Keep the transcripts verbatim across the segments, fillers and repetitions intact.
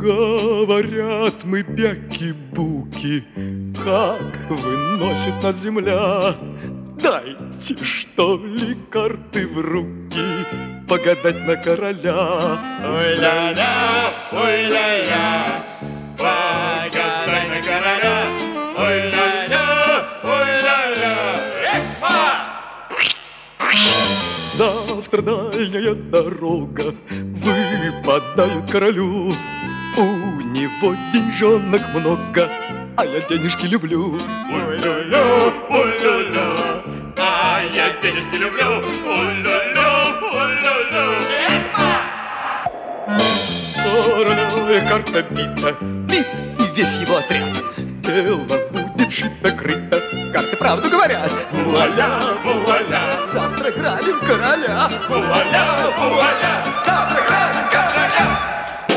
Говорят мы бяки-буки, как выносит нас земля. Дайте, что ли, карты в руки, погадать на короля. Ой-ля-ля, ой-ля-ля, погадай на короля. Ой-ля-ля, ой-ля-ля, эхо! Завтра дальняя дорога выпадает королю. У него деньжонок много, а я денежки люблю. Ой-ля-ля, ой-ля-ля, а я денежки люблю. Ой-ля-ля, ой-ля-ля, эхо! Королевая карта бита, бит и весь его отряд. Дело будет шито-крыто, карты правду говорят. Вуаля, вуаля, Завтра грабим короля. вуаля, вуаля, Завтра грабим короля.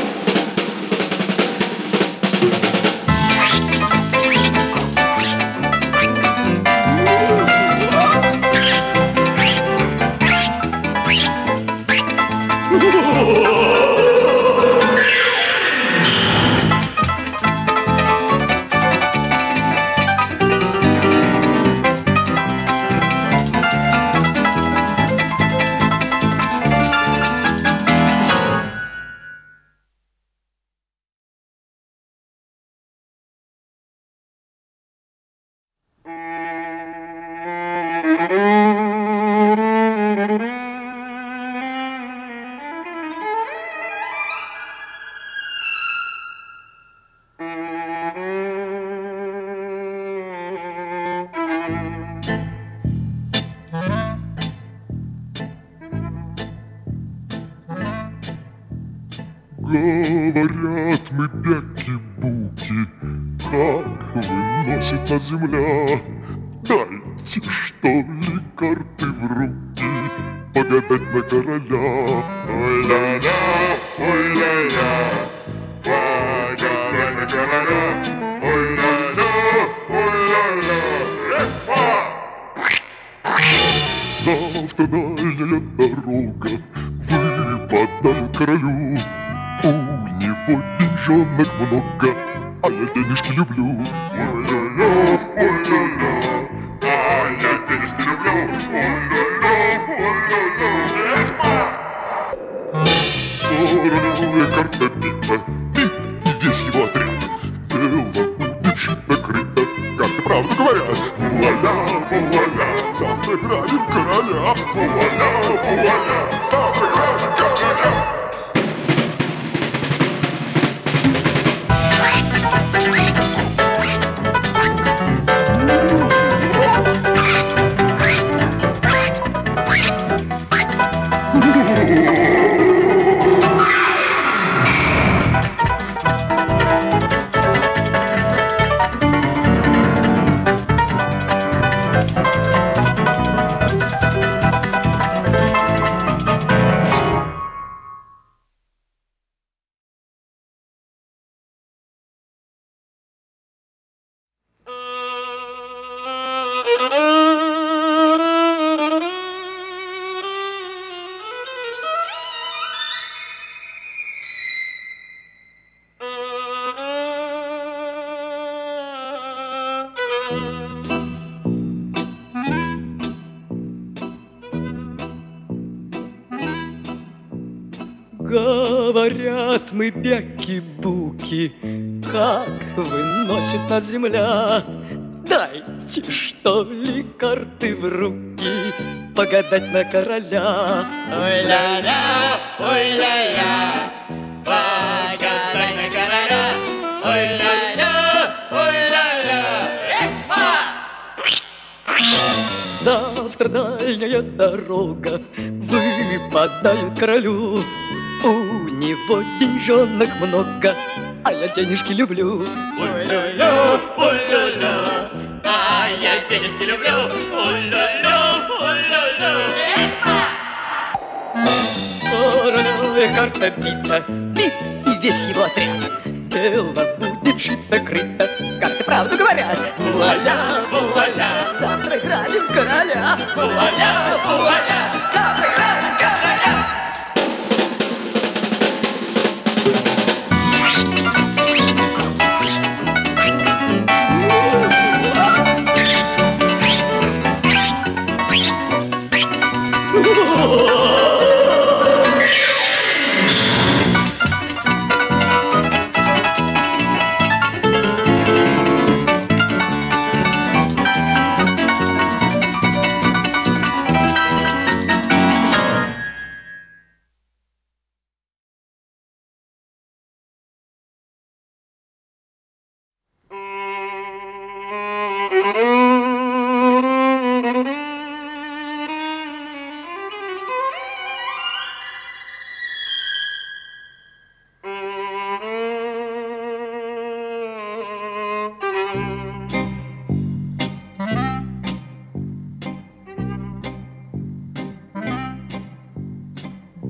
Говорят мы бяки-буки, как выносит нас земля. Дайте, что ли, карты в руки, погадать на короля. ой-ля-ля, ой-ля-ля, погадай на короля. Ой-ля-ля, ой-ля-ля, эхо! Завтра дальняя дорога выпадает королю. У него деньжонок много, а я денежки люблю. Ой-ля-ля, ой-ля-ля, а я денежки люблю. Ой-ля-ля, ой-ля-ля, эхо! Королевая карта бита, бит и весь его отряд. Дело будет шито-крыто, карты правду говорят. Вуаля, вуаля, Завтра грабим короля. вуаля, вуаля, Завтра грабим короля. Говорят мы бяки-буки, как выносит нас земля. Дайте, что ли, карты в руки, погадать на короля. Ой-ля-ля, ой-ля-ля, погадай на короля. Ой-ля-ля, ой-ля-ля, эхо! Завтра дальняя дорога выпадает королю. У него деньжонок много, а я денежки люблю. Ой-ля-ля, ой-ля-ля, а я денежки люблю. Ой-ля-ля, ой-ля-ля, эхо! Королевая карта бита, бит и весь его отряд. Дело будет шито-крыто, карты правду говорят. Вуаля, вуаля, Завтра грабим короля. вуаля, вуаля, Завтра грабим короля.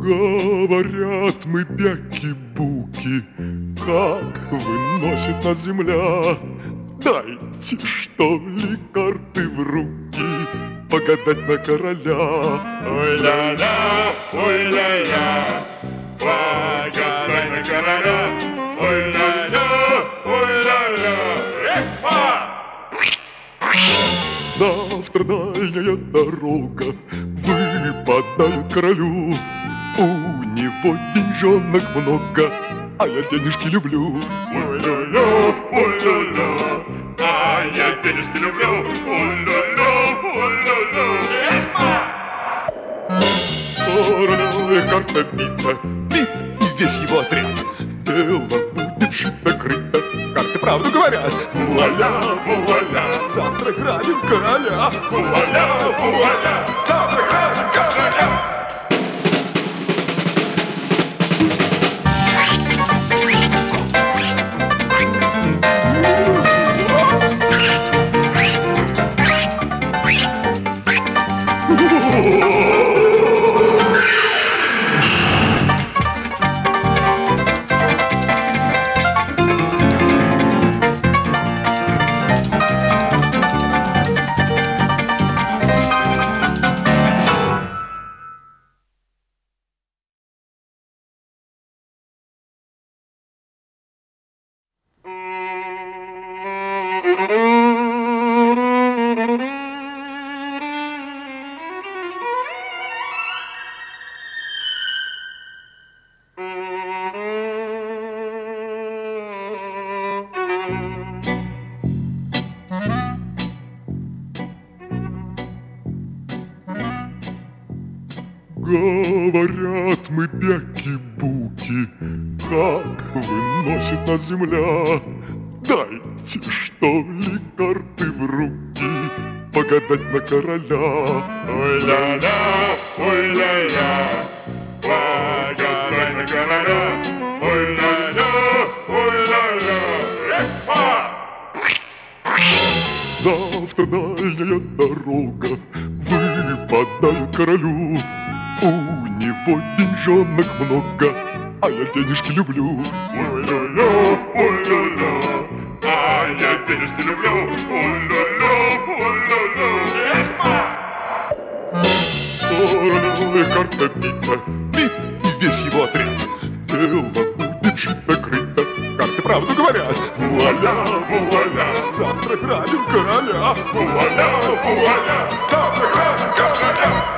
Говорят мы бяки-буки, как выносит нас земля. Дайте, что ли, карты в руки, погадать на короля. Ой-ля-ля, ой-ля-ля, погадай на короля. Ой-ля-ля, ой-ля-ля, эхо! Завтра дальняя дорога выпадает королю. У него деньжонок много, а я денежки люблю. Ой-ля-ля, ой-ля-ля, а я денежки люблю. Ой-ля-ля, ой-ля-ля, эхо! Короля карта бита, бит и весь его отряд. Дело будет шито-крыто, карты правду говорят. Вуаля, вуаля, Завтра грабим короля. вуаля, вуаля, Завтра грабим короля. Говорят мы бяки-буки, как выносит нас земля. Дайте, что ли, карты в руки, погадать на короля. ой-ля-ля, ой-ля-ля, погадай на короля. Ой-ля-ля, ой-ля-ля, эхо! Завтра дальняя дорога выпадает королю. У него деньжонок много, а я денежки люблю. Ой-ля-ля, ой-ля-ля, а я денежки люблю. Ой-ля-ля, ой-ля-ля, эхо! Короля карта бита, бит и весь его отряд. Дело будет шито-крыто, карты правду говорят. Вуаля, вуаля, Завтра грабим короля. вуаля, вуаля, Завтра грабим короля.